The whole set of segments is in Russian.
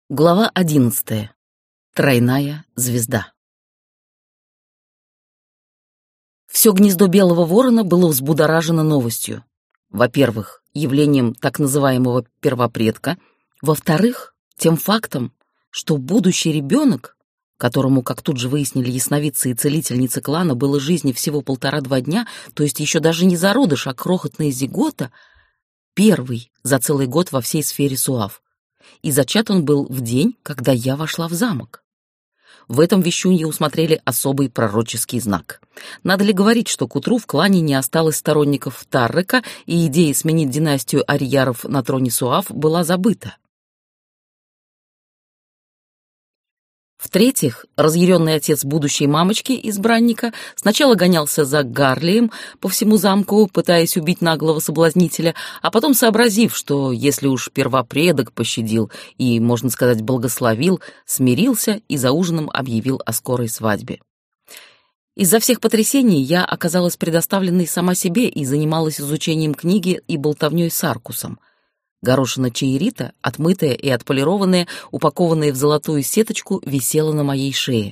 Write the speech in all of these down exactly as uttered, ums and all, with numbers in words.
Глава одиннадцатая. Тройная звезда. Все гнездо белого ворона было взбудоражено новостью. Во-первых, явлением так называемого первопредка. Во-вторых, тем фактом, что будущий ребенок, которому, как тут же выяснили ясновидцы и целительницы клана, было жизни всего полтора-два дня, то есть еще даже не зародыш, а крохотная зигота, первый за целый год во всей сфере Суав. И зачат он был в день, когда я вошла в замок. В этом вещунье усмотрели особый пророческий знак. Надо ли говорить, что к утру в клане не осталось сторонников Таррека, и идея сменить династию Арьяров на троне Суав была забыта. В-третьих, разъяренный отец будущей мамочки, избранника, сначала гонялся за Гарлием по всему замку, пытаясь убить наглого соблазнителя, а потом, сообразив, что если уж первопредок пощадил и, можно сказать, благословил, смирился и за ужином объявил о скорой свадьбе. Из-за всех потрясений я оказалась предоставленной сама себе и занималась изучением книги и болтовнёй с Аркусом. Горошина чаерита, отмытая и отполированная, упакованная в золотую сеточку, висела на моей шее.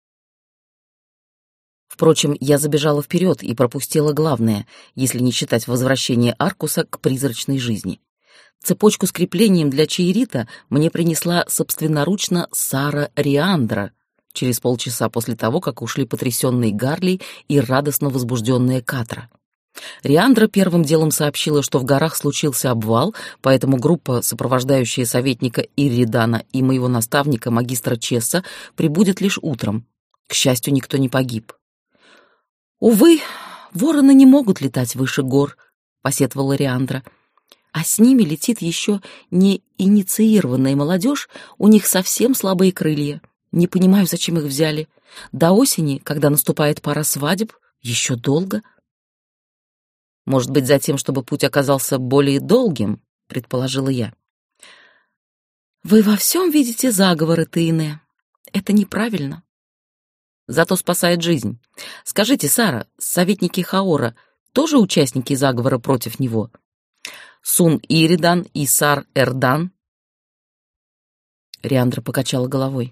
Впрочем, я забежала вперед и пропустила главное, если не считать возвращение Аркуса к призрачной жизни. Цепочку с креплением для чаерита мне принесла собственноручно Сара Риандра через полчаса после того, как ушли потрясенный Гарли и радостно возбужденная Катра. Риандра первым делом сообщила, что в горах случился обвал, поэтому группа, сопровождающая советника Ирридана и моего наставника, магистра Чесса, прибудет лишь утром. К счастью, никто не погиб. «Увы, вороны не могут летать выше гор», — посетовала Риандра. «А с ними летит еще не инициированная молодежь, у них совсем слабые крылья. Не понимаю, зачем их взяли. До осени, когда наступает пора свадеб, еще долго». «Может быть, за тем, чтобы путь оказался более долгим», — предположила я. «Вы во всем видите заговоры, Тейне. Это неправильно. Зато спасает жизнь. Скажите, Сара, советники Хаора тоже участники заговора против него? Сун Иридан и Сар Эрдан?» Риандра покачала головой.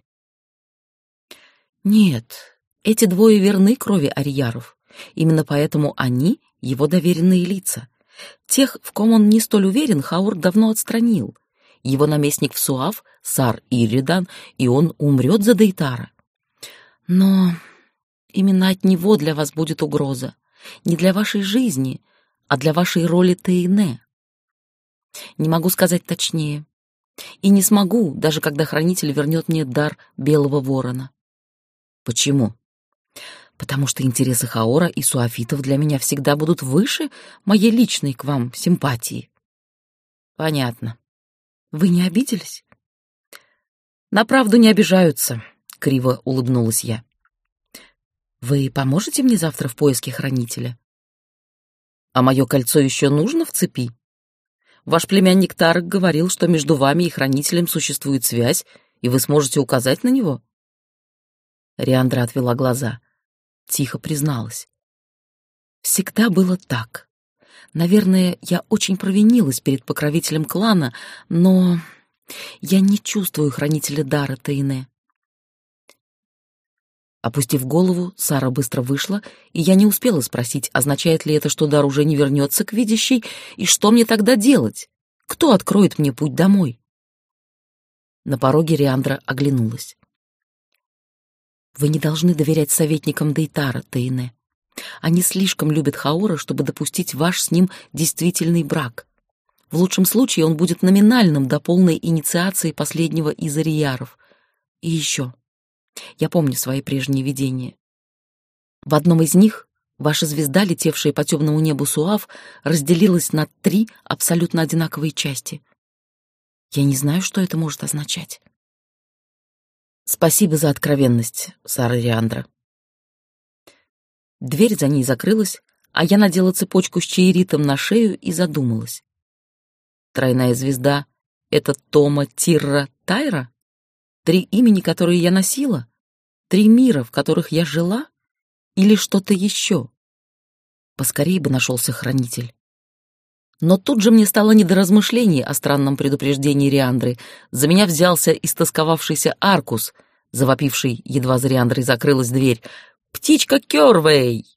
«Нет, эти двое верны крови Арьяров. Именно поэтому они — его доверенные лица. Тех, в ком он не столь уверен, Хаур давно отстранил. Его наместник в Суав — Сар Иридан, и он умрет за Дейтара. Но именно от него для вас будет угроза. Не для вашей жизни, а для вашей роли Тейне. Не могу сказать точнее. И не смогу, даже когда хранитель вернет мне дар белого ворона». «Почему?» «Потому что интересы Хаора и суафитов для меня всегда будут выше моей личной к вам симпатии». «Понятно. Вы не обиделись?» «На правду не обижаются», — криво улыбнулась я. «Вы поможете мне завтра в поиске хранителя?» «А мое кольцо еще нужно в цепи? Ваш племянник Тарек говорил, что между вами и хранителем существует связь, и вы сможете указать на него?» Риандра отвела глаза. Тихо призналась. «Всегда было так. Наверное, я очень провинилась перед покровителем клана, но я не чувствую хранителя дара Тейне». Опустив голову, Сара быстро вышла, и я не успела спросить, означает ли это, что дар уже не вернется к видящей, и что мне тогда делать? Кто откроет мне путь домой? На пороге Риандра оглянулась. «Вы не должны доверять советникам Дейтара, Тейне. Они слишком любят Хаора, чтобы допустить ваш с ним действительный брак. В лучшем случае он будет номинальным до полной инициации последнего из Арьяров. И еще. Я помню свои прежние видения. В одном из них ваша звезда, летевшая по темному небу Суав, разделилась на три абсолютно одинаковые части. Я не знаю, что это может означать». «Спасибо за откровенность, Сара Риандра». Дверь за ней закрылась, а я надела цепочку с чаеритом на шею и задумалась. Тройная звезда — это Тома, Тирра, Тайра? Три имени, которые я носила? Три мира, в которых я жила? Или что-то еще? Поскорее бы нашелся хранитель. Но тут же мне стало не до размышлений о странном предупреждении Риандры. За меня взялся истосковавшийся Аркус, завопивший, едва за Риандрой закрылась дверь. «Птичка Кёрвей!»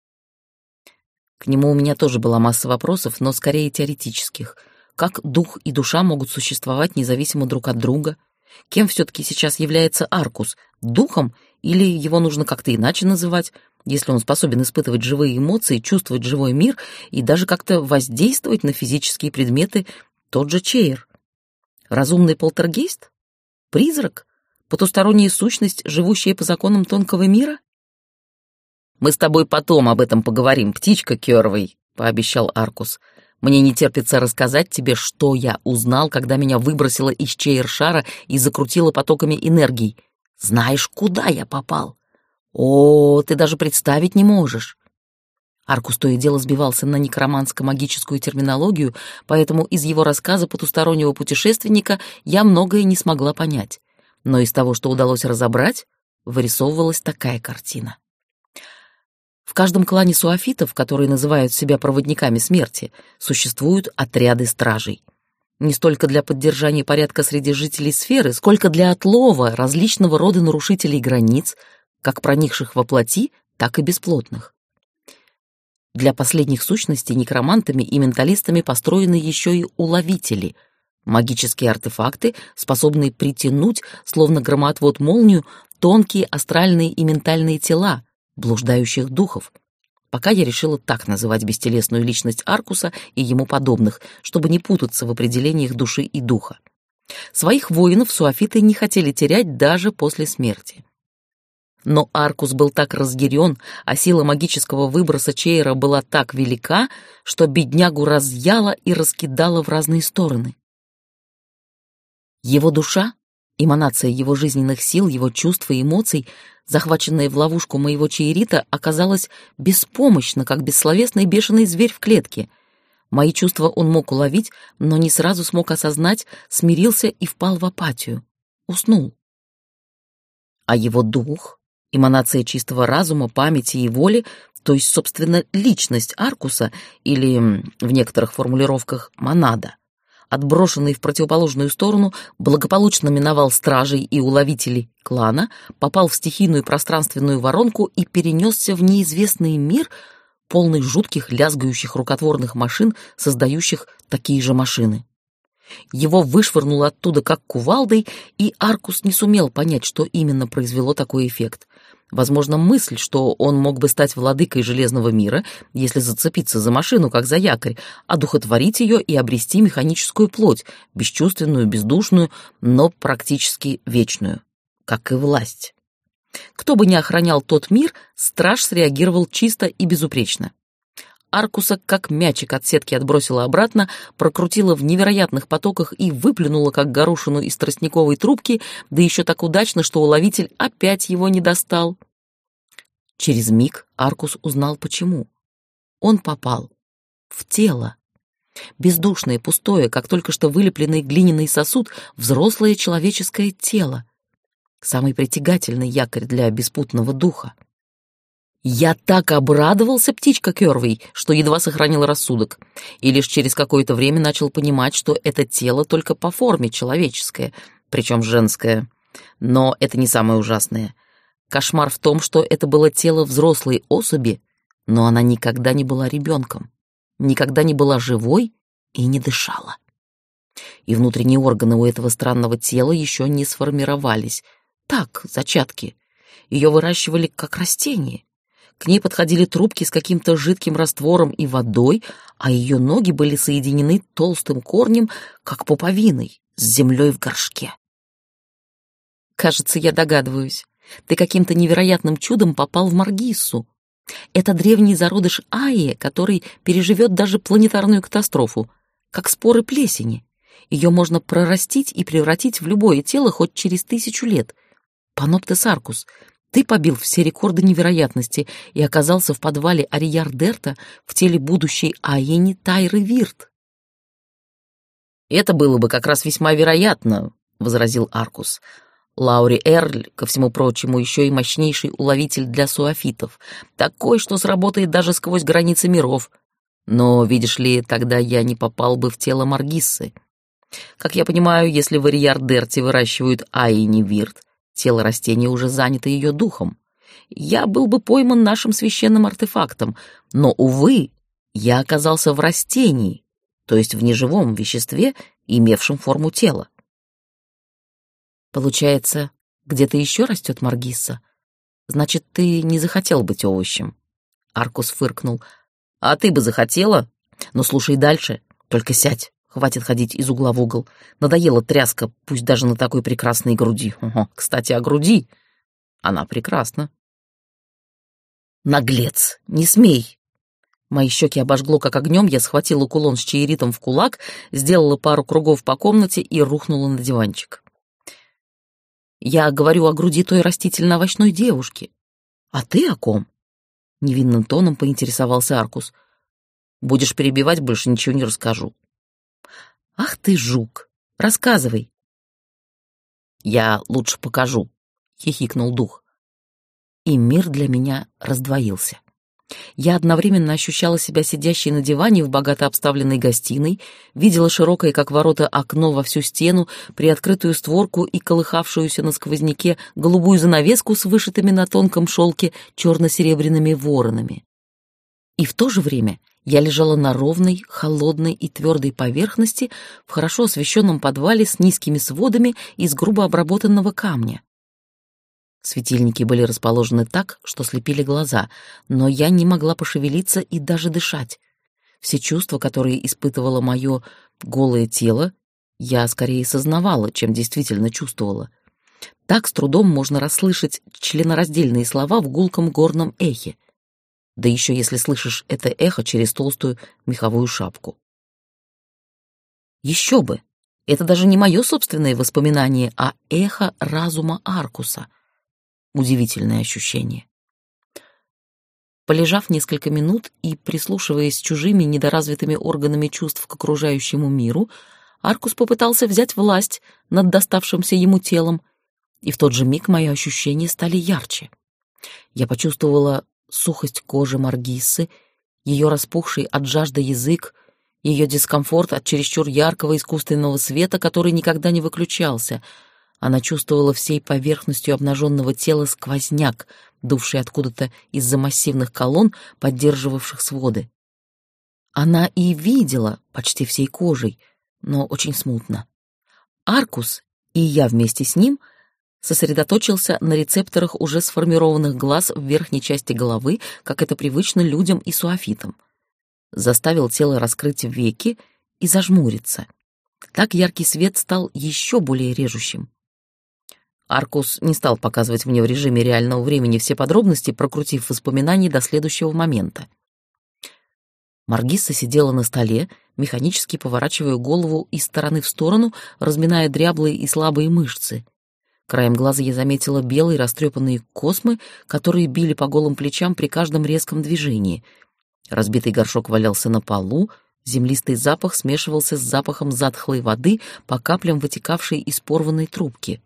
К нему у меня тоже была масса вопросов, но скорее теоретических. Как дух и душа могут существовать независимо друг от друга? Кем все-таки сейчас является Аркус? Духом? Или его нужно как-то иначе называть, если он способен испытывать живые эмоции, чувствовать живой мир и даже как-то воздействовать на физические предметы, тот же Чейр? Разумный полтергейст? Призрак? Потусторонняя сущность, живущая по законам тонкого мира? «Мы с тобой потом об этом поговорим, птичка Кёрвей», — пообещал Аркус. «Мне не терпится рассказать тебе, что я узнал, когда меня выбросило из Чейр-шара и закрутило потоками энергии. Знаешь, куда я попал? О, ты даже представить не можешь». Аркус то и дело сбивался на некроманско-магическую терминологию, поэтому из его рассказа потустороннего путешественника я многое не смогла понять. Но из того, что удалось разобрать, вырисовывалась такая картина. В каждом клане суафитов, которые называют себя проводниками смерти, существуют отряды стражей. Не столько для поддержания порядка среди жителей сферы, сколько для отлова различного рода нарушителей границ, как проникших во плоти, так и бесплотных. Для последних сущностей некромантами и менталистами построены еще и уловители — магические артефакты, способные притянуть, словно громоотвод молнию, тонкие астральные и ментальные тела, блуждающих духов. Пока я решила так называть бестелесную личность Аркуса и ему подобных, чтобы не путаться в определениях души и духа. Своих воинов суафиты не хотели терять даже после смерти. Но Аркус был так разъярен, а сила магического выброса Чейра была так велика, что беднягу разъяла и раскидала в разные стороны. Его душа, эманация его жизненных сил, его чувств и эмоций, захваченная в ловушку моего чейрита, оказалась беспомощна, как бессловесный бешеный зверь в клетке. Мои чувства он мог уловить, но не сразу смог осознать, смирился и впал в апатию. Уснул. А его дух, эманация чистого разума, памяти и воли, то есть, собственно, личность Аркуса, или, в некоторых формулировках, монада, отброшенный в противоположную сторону, благополучно миновал стражей и уловителей клана, попал в стихийную пространственную воронку и перенесся в неизвестный мир, полный жутких лязгающих рукотворных машин, создающих такие же машины. Его вышвырнуло оттуда как кувалдой, и Аркус не сумел понять, что именно произвело такой эффект. Возможно, мысль, что он мог бы стать владыкой Железного мира, если зацепиться за машину, как за якорь, одухотворить ее и обрести механическую плоть, бесчувственную, бездушную, но практически вечную, как и власть. Кто бы ни охранял тот мир, страж среагировал чисто и безупречно. Аркуса, как мячик от сетки, отбросила обратно, прокрутила в невероятных потоках и выплюнула, как горошину из тростниковой трубки, да еще так удачно, что уловитель опять его не достал. Через миг Аркус узнал, почему. Он попал в тело. Бездушное, пустое, как только что вылепленный глиняный сосуд, взрослое человеческое тело. Самый притягательный якорь для беспутного духа. Я так обрадовался, птичка Кёрвей, что едва сохранил рассудок, и лишь через какое-то время начал понимать, что это тело только по форме человеческое, причем женское. Но это не самое ужасное. Кошмар в том, что это было тело взрослой особи, но она никогда не была ребенком, никогда не была живой и не дышала. И внутренние органы у этого странного тела еще не сформировались. Так, зачатки. Ее выращивали как растение. К ней подходили трубки с каким-то жидким раствором и водой, а ее ноги были соединены толстым корнем, как пуповиной, с землей в горшке. Кажется, я догадываюсь. Ты каким-то невероятным чудом попал в Маргиссу. Это древний зародыш Айи, который переживет даже планетарную катастрофу, как споры плесени. Ее можно прорастить и превратить в любое тело хоть через тысячу лет. Паноптес Аркус, ты побил все рекорды невероятности и оказался в подвале Арияр-Дерта в теле будущей Аени Тайры Вирт. «Это было бы как раз весьма вероятно», — возразил Аркус. «Лаури Эрль, ко всему прочему, еще и мощнейший уловитель для суафитов, такой, что сработает даже сквозь границы миров. Но, видишь ли, тогда я не попал бы в тело Маргиссы. Как я понимаю, если в Ариар-Дерте выращивают Аини-Вирт, тело растения уже занято ее духом. Я был бы пойман нашим священным артефактом, но, увы, я оказался в растении, то есть в неживом веществе, имевшем форму тела. Получается, где-то еще растет Маргисса? Значит, ты не захотел быть овощем. Аркус фыркнул. А ты бы захотела? Ну, слушай дальше, только сядь. Хватит ходить из угла в угол. Надоела тряска, пусть даже на такой прекрасной груди. Ого, кстати, о груди. Она прекрасна. Наглец, не смей. Мои щеки обожгло как огнем, я схватила кулон с чаеритом в кулак, сделала пару кругов по комнате и рухнула на диванчик. Я говорю о груди той растительно-овощной девушки. А ты о ком? Невинным тоном поинтересовался Аркус. Будешь перебивать, больше ничего не расскажу. Ах ты, жук, рассказывай. Я лучше покажу, хихикнул дух. И мир для меня раздвоился. Я одновременно ощущала себя сидящей на диване в богато обставленной гостиной, видела широкое, как ворота, окно во всю стену, приоткрытую створку и колыхавшуюся на сквозняке голубую занавеску с вышитыми на тонком шелке черно-серебряными воронами. И в то же время я лежала на ровной, холодной и твердой поверхности в хорошо освещенном подвале с низкими сводами из грубо обработанного камня. Светильники были расположены так, что слепили глаза, но я не могла пошевелиться и даже дышать. Все чувства, которые испытывало мое голое тело, я скорее сознавала, чем действительно чувствовала. Так с трудом можно расслышать членораздельные слова в гулком горном эхе. Да еще если слышишь это эхо через толстую меховую шапку. Еще бы! Это даже не мое собственное воспоминание, а эхо разума Аркуса. Удивительное ощущение. Полежав несколько минут и прислушиваясь чужими недоразвитыми органами чувств к окружающему миру, Аркус попытался взять власть над доставшимся ему телом, и в тот же миг мои ощущения стали ярче. Я почувствовала сухость кожи Маргиссы, ее распухший от жажды язык, ее дискомфорт от чересчур яркого искусственного света, который никогда не выключался. Она чувствовала всей поверхностью обнаженного тела сквозняк, дувший откуда-то из-за массивных колонн, поддерживавших своды. Она и видела почти всей кожей, но очень смутно. Аркус, и я вместе с ним, сосредоточился на рецепторах уже сформированных глаз в верхней части головы, как это привычно людям и суафитам. Заставил тело раскрыть веки и зажмуриться. Так яркий свет стал еще более режущим. Аркус не стал показывать мне в режиме реального времени все подробности, прокрутив воспоминания до следующего момента. Маргисса сидела на столе, механически поворачивая голову из стороны в сторону, разминая дряблые и слабые мышцы. Краем глаза я заметила белые растрепанные космы, которые били по голым плечам при каждом резком движении. Разбитый горшок валялся на полу, землистый запах смешивался с запахом затхлой воды, по каплям вытекавшей из порванной трубки.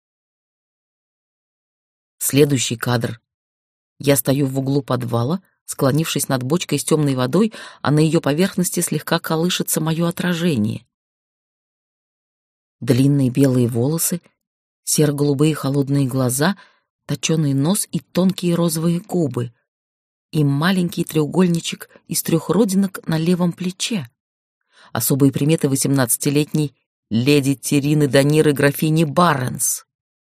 Следующий кадр. Я стою в углу подвала, склонившись над бочкой с темной водой, а на ее поверхности слегка колышется мое отражение. Длинные белые волосы, серо-голубые холодные глаза, точеный нос и тонкие розовые губы, и маленький треугольничек из трех родинок на левом плече. Особые приметы восемнадцатилетней леди Терины Даниры графини Барренс.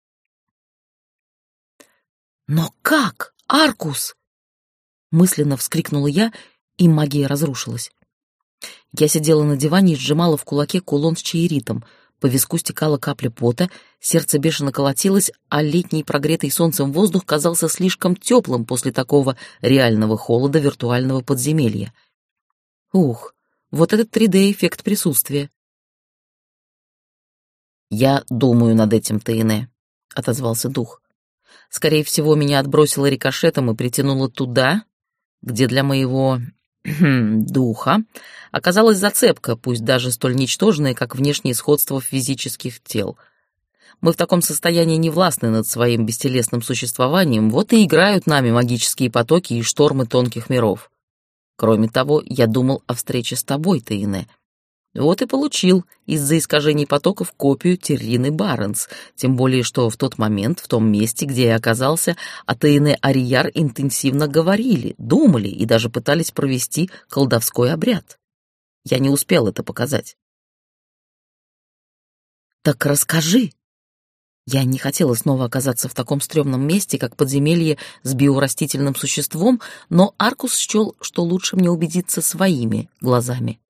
«Но как, Аркус?» — мысленно вскрикнула я, и магия разрушилась. Я сидела на диване и сжимала в кулаке кулон с чаеритом. По виску стекала капля пота, сердце бешено колотилось, а летний прогретый солнцем воздух казался слишком теплым после такого реального холода виртуального подземелья. Ух, вот этот три дэ-эффект присутствия. «Я думаю над этим, Тейне», — отозвался дух. Скорее всего, меня отбросило рикошетом и притянуло туда, где для моего духа оказалась зацепка, пусть даже столь ничтожная, как внешнее сходство физических тел. Мы в таком состоянии не властны над своим бестелесным существованием, вот и играют нами магические потоки и штормы тонких миров. Кроме того, я думал о встрече с тобой, Таине. Вот и получил из-за искажений потоков копию Террины Барнс, тем более что в тот момент, в том месте, где я оказался, о Таине Арияр интенсивно говорили, думали и даже пытались провести колдовской обряд. Я не успел это показать. «Так расскажи!» Я не хотела снова оказаться в таком стрёмном месте, как подземелье с биорастительным существом, но Аркус счёл, что лучше мне убедиться своими глазами.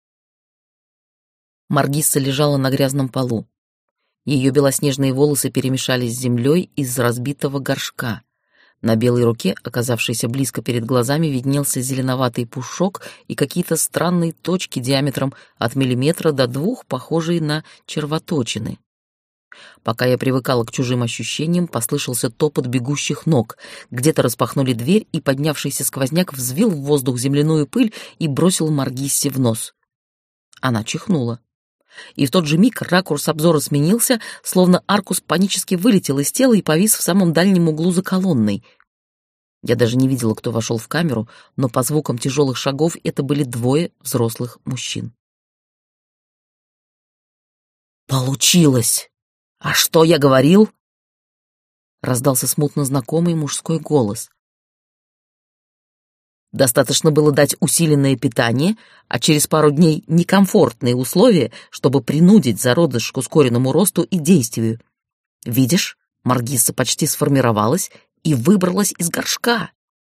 Маргисса лежала на грязном полу. Ее белоснежные волосы перемешались с землей из разбитого горшка. На белой руке, оказавшейся близко перед глазами, виднелся зеленоватый пушок и какие-то странные точки диаметром от миллиметра до двух, похожие на червоточины. Пока я привыкала к чужим ощущениям, послышался топот бегущих ног. Где-то распахнули дверь, и поднявшийся сквозняк взвил в воздух земляную пыль и бросил Маргиссе в нос. Она чихнула. И в тот же миг ракурс обзора сменился, словно Аркус панически вылетел из тела и повис в самом дальнем углу за колонной. Я даже не видела, кто вошел в камеру, но по звукам тяжелых шагов это были двое взрослых мужчин. «Получилось! А что я говорил?» Раздался смутно знакомый мужской голос. Достаточно было дать усиленное питание, а через пару дней некомфортные условия, чтобы принудить зародыш к ускоренному росту и действию. Видишь, Маргисса почти сформировалась и выбралась из горшка.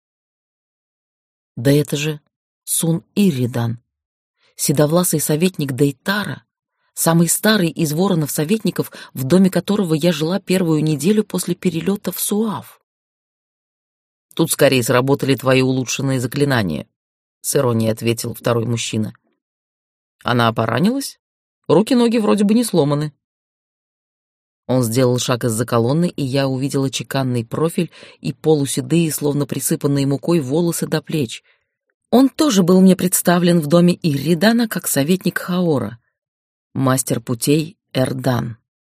Да это же Сун Ирридан, седовласый советник Дейтара, самый старый из воронов-советников, в доме которого я жила первую неделю после перелета в Суав. «Тут скорее сработали твои улучшенные заклинания», — с иронией ответил второй мужчина. «Она поранилась? Руки-ноги вроде бы не сломаны». Он сделал шаг из-за колонны, и я увидела чеканный профиль и полуседые, словно присыпанные мукой, волосы до плеч. Он тоже был мне представлен в доме Ирридана как советник Хаора, мастер путей Эрдан.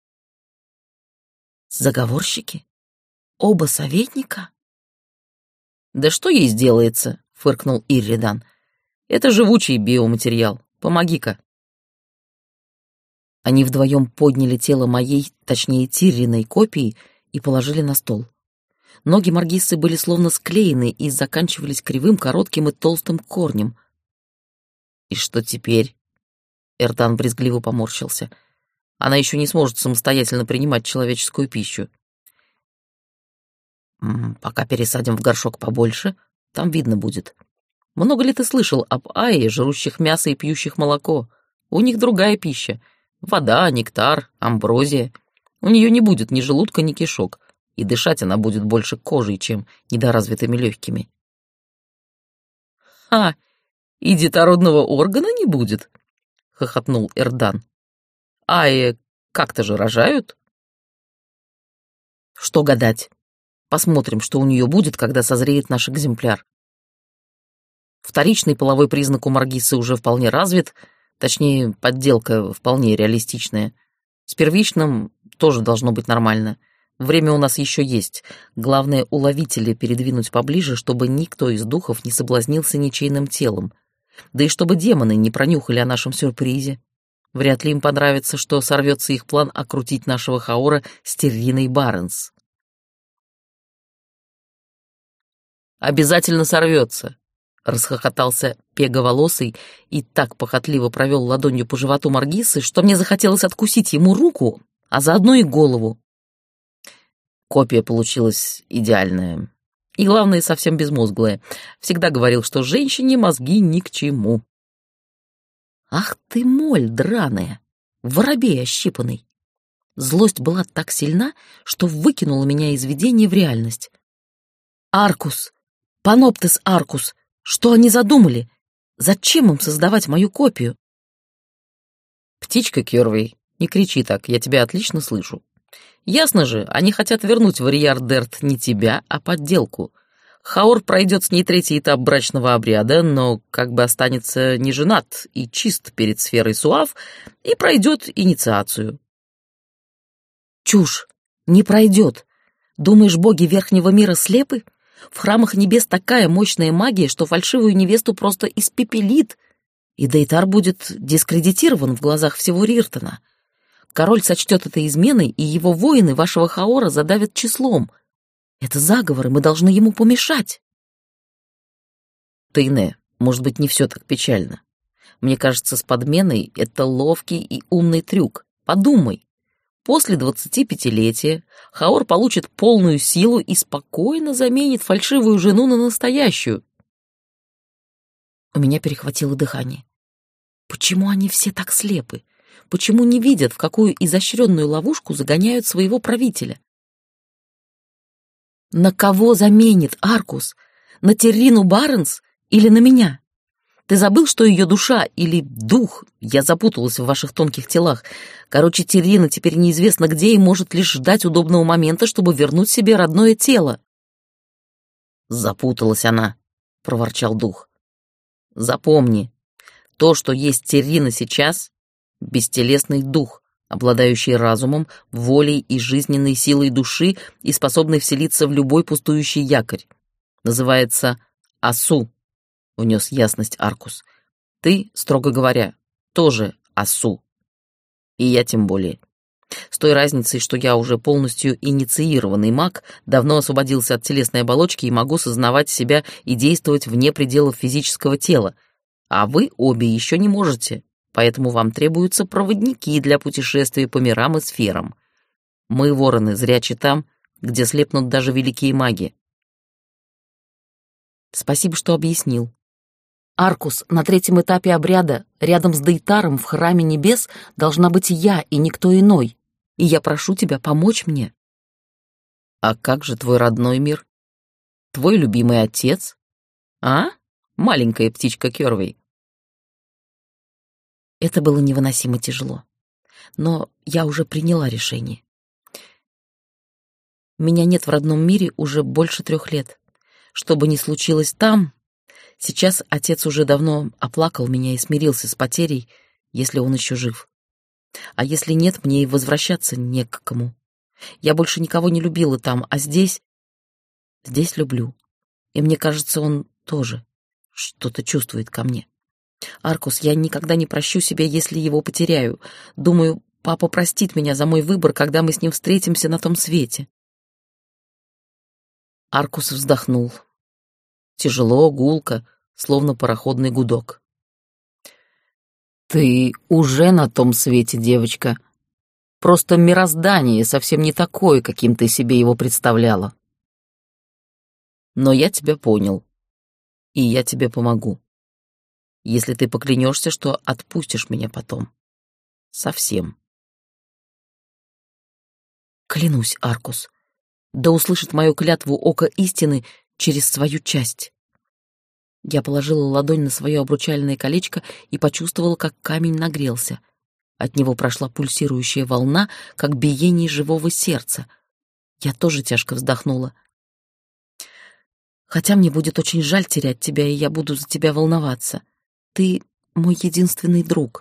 Заговорщики? Оба советника? «Да что ей сделается?» — фыркнул Ирридан. «Это живучий биоматериал. Помоги-ка». Они вдвоем подняли тело моей, точнее Тирриной копии, и положили на стол. Ноги Маргиссы были словно склеены и заканчивались кривым, коротким и толстым корнем. «И что теперь?» — Эрдан брезгливо поморщился. «Она еще не сможет самостоятельно принимать человеческую пищу». «Пока пересадим в горшок побольше, там видно будет. Много ли ты слышал об Айе, жрущих мясо и пьющих молоко? У них другая пища. Вода, нектар, амброзия. У нее не будет ни желудка, ни кишок, и дышать она будет больше кожей, чем недоразвитыми легкими». «Ха! И детородного органа не будет?» — хохотнул Эрдан. «Айе как-то же рожают?» «Что гадать? Посмотрим, что у нее будет, когда созреет наш экземпляр. Вторичный половой признак у Маргиссы уже вполне развит, точнее, подделка вполне реалистичная. С первичным тоже должно быть нормально. Время у нас еще есть. Главное, уловители передвинуть поближе, чтобы никто из духов не соблазнился ничейным телом. Да и чтобы демоны не пронюхали о нашем сюрпризе. Вряд ли им понравится, что сорвется их план окрутить нашего Хаора с Терриной Барнс. «Обязательно сорвется», — расхохотался пеговолосый и так похотливо провел ладонью по животу Маргиссы, что мне захотелось откусить ему руку, а заодно и голову. Копия получилась идеальная. И, главное, совсем безмозглая. Всегда говорил, что женщине мозги ни к чему. Ах ты, моль драная, воробей ощипанный. Злость была так сильна, что выкинула меня из видения в реальность. Аркус! Паноптес Аркус! Что они задумали? Зачем им создавать мою копию? Птичка Кёрвей, не кричи так, я тебя отлично слышу. Ясно же, они хотят вернуть в Арияр-Дерт не тебя, а подделку. Хаор пройдет с ней третий этап брачного обряда, но как бы останется не женат и чист перед сферой Суав и пройдет инициацию. Чушь! Не пройдет! Думаешь, боги Верхнего мира слепы? В храмах небес такая мощная магия, что фальшивую невесту просто испепелит, и Дейтар будет дискредитирован в глазах всего Риртона. Король сочтет это изменой, и его воины вашего Хаора задавят числом. Это заговор, и мы должны ему помешать. Тейне, может быть, не все так печально. Мне кажется, с подменой это ловкий и умный трюк. Подумай. После двадцатипятилетия Хаор получит полную силу и спокойно заменит фальшивую жену на настоящую. У меня перехватило дыхание. Почему они все так слепы? Почему не видят, в какую изощренную ловушку загоняют своего правителя? На кого заменит Аркус? На Террину Барнс или на меня? Ты забыл, что ее душа или дух, я запуталась в ваших тонких телах. Короче, Террина теперь неизвестно где и может лишь ждать удобного момента, чтобы вернуть себе родное тело. Запуталась она, проворчал дух. Запомни, то, что есть Террина сейчас, бестелесный дух, обладающий разумом, волей и жизненной силой души и способный вселиться в любой пустующий якорь. Называется Асу. Внес ясность Аркус. Ты, строго говоря, тоже Асу. И я тем более. С той разницей, что я уже полностью инициированный маг, давно освободился от телесной оболочки и могу сознавать себя и действовать вне пределов физического тела. А вы обе еще не можете, поэтому вам требуются проводники для путешествий по мирам и сферам. Мы, вороны, зрячи там, где слепнут даже великие маги. Спасибо, что объяснил. Аркус, на третьем этапе обряда, рядом с Дейтаром в храме небес, должна быть я и никто иной. И я прошу тебя помочь мне. А как же твой родной мир? Твой любимый отец? А? Маленькая птичка Кёрвей. Это было невыносимо тяжело. Но я уже приняла решение. Меня нет в родном мире уже больше трех лет. Что бы ни случилось там, сейчас отец уже давно оплакал меня и смирился с потерей, если он еще жив. А если нет, мне и возвращаться не к кому. Я больше никого не любила там, а здесь... Здесь люблю. И мне кажется, он тоже что-то чувствует ко мне. Аркус, я никогда не прощу себя, если его потеряю. Думаю, папа простит меня за мой выбор, когда мы с ним встретимся на том свете. Аркус вздохнул. Тяжело, гулко, словно пароходный гудок. «Ты уже на том свете, девочка. Просто мироздание совсем не такое, каким ты себе его представляла. Но я тебя понял, и я тебе помогу. Если ты поклянешься, что отпустишь меня потом. Совсем». Клянусь, Аркус, да услышит мою клятву око истины через свою часть. Я положила ладонь на свое обручальное колечко и почувствовала, как камень нагрелся. От него прошла пульсирующая волна, как биение живого сердца. Я тоже тяжко вздохнула. Хотя мне будет очень жаль терять тебя, и я буду за тебя волноваться. Ты мой единственный друг.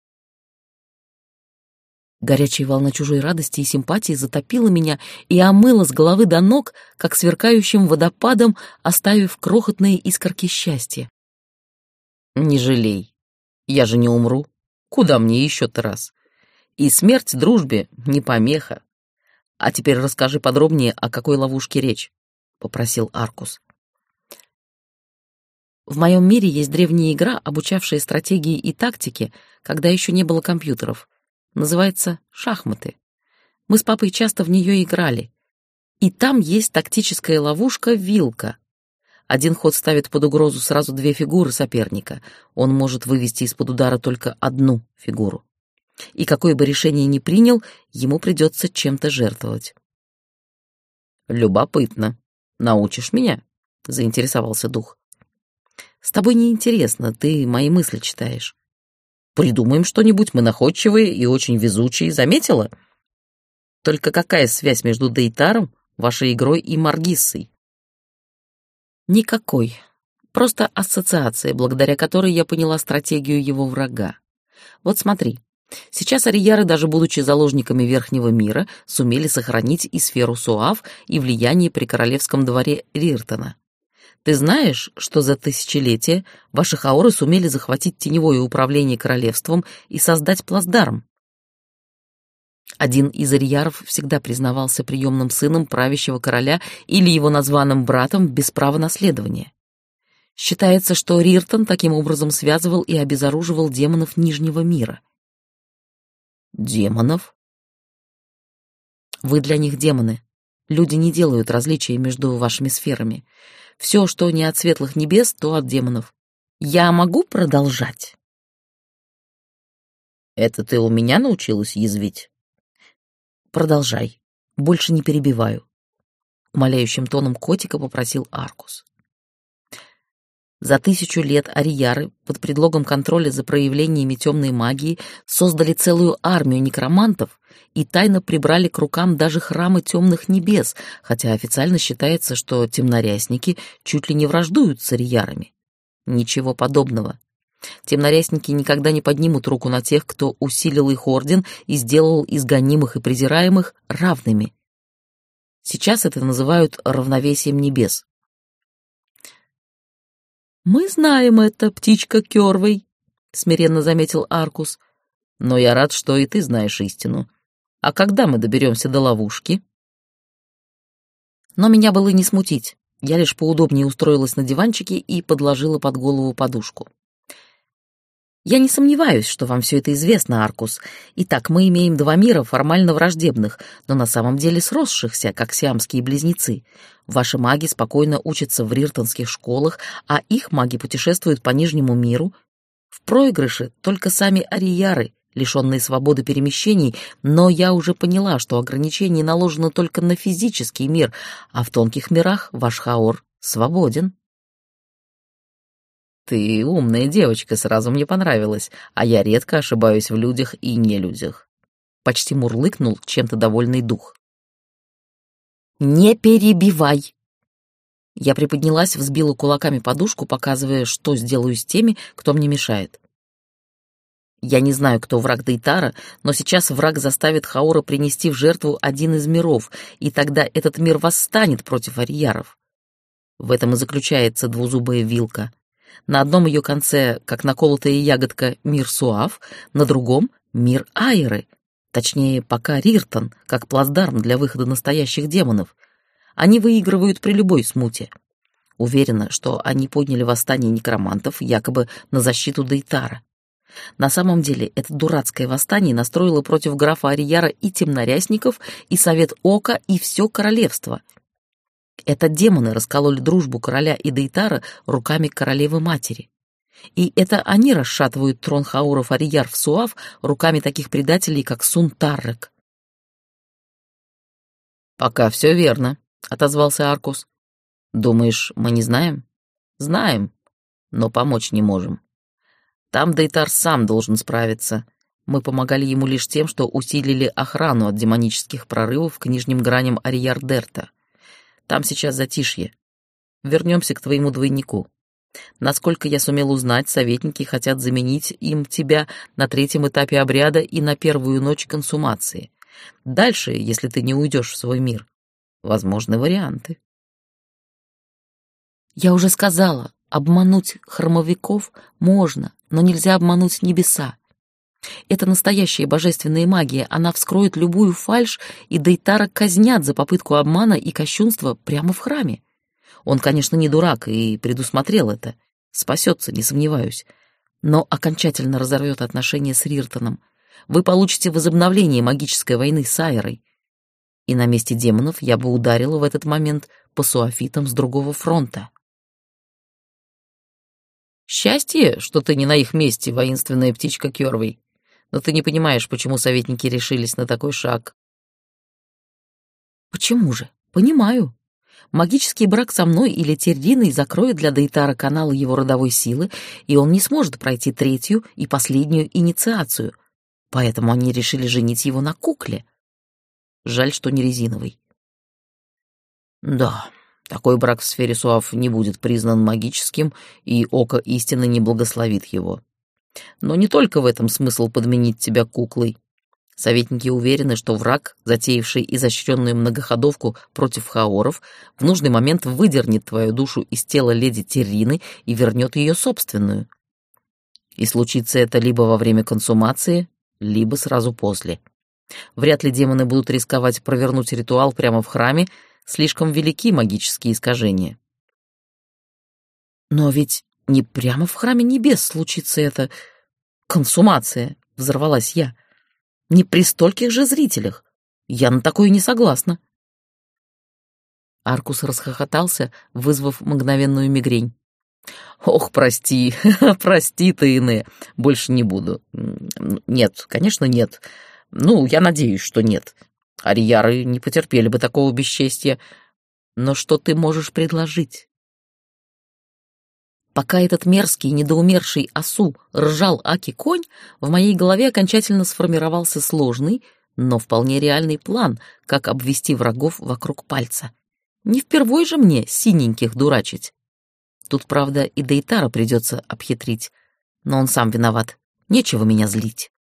Горячая волна чужой радости и симпатии затопила меня и омыла с головы до ног, как сверкающим водопадом, оставив крохотные искорки счастья. Не жалей. Я же не умру. Куда мне еще-то раз? И смерть дружбе не помеха. А теперь расскажи подробнее, о какой ловушке речь, — попросил Аркус. В моем мире есть древняя игра, обучавшая стратегии и тактике, когда еще не было компьютеров. Называется «Шахматы». Мы с папой часто в нее играли. И там есть тактическая ловушка «Вилка». Один ход ставит под угрозу сразу две фигуры соперника. Он может вывести из-под удара только одну фигуру. И какое бы решение ни принял, ему придется чем-то жертвовать. «Любопытно. Научишь меня?» — заинтересовался дух. «С тобой неинтересно, ты мои мысли читаешь. Придумаем что-нибудь, мы находчивые и очень везучие, заметила? Только какая связь между Дейтаром, вашей игрой и Маргиссой?» «Никакой. Просто ассоциация, благодаря которой я поняла стратегию его врага. Вот смотри, Сейчас арияры, даже будучи заложниками Верхнего мира, сумели сохранить и сферу Суав, и влияние при королевском дворе Риртона. Ты знаешь, что за тысячелетия ваши хаоры сумели захватить теневое управление королевством и создать плацдарм? Один из арияров всегда признавался приемным сыном правящего короля или его названным братом без права наследования. Считается, что Риртон таким образом связывал и обезоруживал демонов Нижнего мира. Демонов? Вы для них демоны. Люди не делают различия между вашими сферами. Все, что не от светлых небес, то от демонов. Я могу продолжать? Это ты у меня научилась язвить? Продолжай. Больше не перебиваю. Умоляющим тоном котика попросил Аркус. За тысячу лет арияры под предлогом контроля за проявлениями темной магии создали целую армию некромантов и тайно прибрали к рукам даже храмы темных небес, хотя официально считается, что темнорясники чуть ли не враждуют с ариярами. Ничего подобного. Темнорясники никогда не поднимут руку на тех, кто усилил их орден и сделал изгонимых и презираемых равными. Сейчас это называют равновесием небес. «Мы знаем это, птичка Кёрвей», — смиренно заметил Аркус. «Но я рад, что и ты знаешь истину. А когда мы доберемся до ловушки?» Но меня было не смутить. Я лишь поудобнее устроилась на диванчике и подложила под голову подушку. «Я не сомневаюсь, что вам все это известно, Аркус. Итак, мы имеем два мира, формально враждебных, но на самом деле сросшихся, как сиамские близнецы. Ваши маги спокойно учатся в риртонских школах, а их маги путешествуют по Нижнему миру. В проигрыше только сами арияры, лишенные свободы перемещений, но я уже поняла, что ограничения наложены только на физический мир, а в тонких мирах ваш хаор свободен». «Ты умная девочка, сразу мне понравилась, а я редко ошибаюсь в людях и нелюдях», — почти мурлыкнул чем-то довольный дух. «Не перебивай!» Я приподнялась, взбила кулаками подушку, показывая, что сделаю с теми, кто мне мешает. Я не знаю, кто враг Дейтара, но сейчас враг заставит Хаора принести в жертву один из миров, и тогда этот мир восстанет против арияров. В этом и заключается двузубая вилка. На одном ее конце, как наколотая ягодка, мир Суав, на другом — мир Айры, точнее, пока Риртон, как плацдарм для выхода настоящих демонов. Они выигрывают при любой смуте. Уверена, что они подняли восстание некромантов якобы на защиту Дейтара. На самом деле, это дурацкое восстание настроило против графа Арияра и темнорясников, и Совет Ока, и все королевство. Это демоны раскололи дружбу короля и Дейтара руками королевы-матери. И это они расшатывают трон хауров Арияр в Суав руками таких предателей, как Сун Таррек. «Пока все верно», — отозвался Аркус. «Думаешь, мы не знаем?» «Знаем, но помочь не можем. Там Дейтар сам должен справиться. Мы помогали ему лишь тем, что усилили охрану от демонических прорывов к нижним граням Арияр-Дерта. Там сейчас затишье. Вернемся к твоему двойнику. Насколько я сумел узнать, советники хотят заменить им тебя на третьем этапе обряда и на первую ночь консумации. Дальше, если ты не уйдешь в свой мир, возможны варианты». Я уже сказала, обмануть хромовиков можно, но нельзя обмануть небеса. Это настоящая божественная магия, она вскроет любую фальшь, и Дейтара казнят за попытку обмана и кощунства прямо в храме. Он, конечно, не дурак и предусмотрел это. Спасется, не сомневаюсь. Но окончательно разорвет отношения с Риртоном. Вы получите возобновление магической войны с Айрой. И на месте демонов я бы ударила в этот момент по суафитам с другого фронта. Счастье, что ты не на их месте, воинственная птичка Кёрвей. Но ты не понимаешь, почему советники решились на такой шаг. Почему же? Понимаю. Магический брак со мной или Терриной закроет для Дейтара каналы его родовой силы, и он не сможет пройти третью и последнюю инициацию. Поэтому они решили женить его на кукле. Жаль, что не резиновый. Да, такой брак в сфере Суав не будет признан магическим, и Око истины не благословит его. Но не только в этом смысл подменить тебя куклой. Советники уверены, что враг, затеявший изощренную многоходовку против хаоров, в нужный момент выдернет твою душу из тела леди Террины и вернет ее собственную. И случится это либо во время консумации, либо сразу после. Вряд ли демоны будут рисковать провернуть ритуал прямо в храме, слишком велики магические искажения. Но ведь не прямо в храме небес случится эта консумация, взорвалась я. Не при стольких же зрителях. Я на такое не согласна. Аркус расхохотался, вызвав мгновенную мигрень. Ох, прости, прости ты, Ине, больше не буду. Нет, конечно, нет. Ну, я надеюсь, что нет. Арияры не потерпели бы такого бесчестья. Но что ты можешь предложить? Пока этот мерзкий, недоумерший осу ржал аки-конь, в моей голове окончательно сформировался сложный, но вполне реальный план, как обвести врагов вокруг пальца. Не впервой же мне синеньких дурачить. Тут, правда, и Дейтара придется обхитрить, но он сам виноват. Нечего меня злить.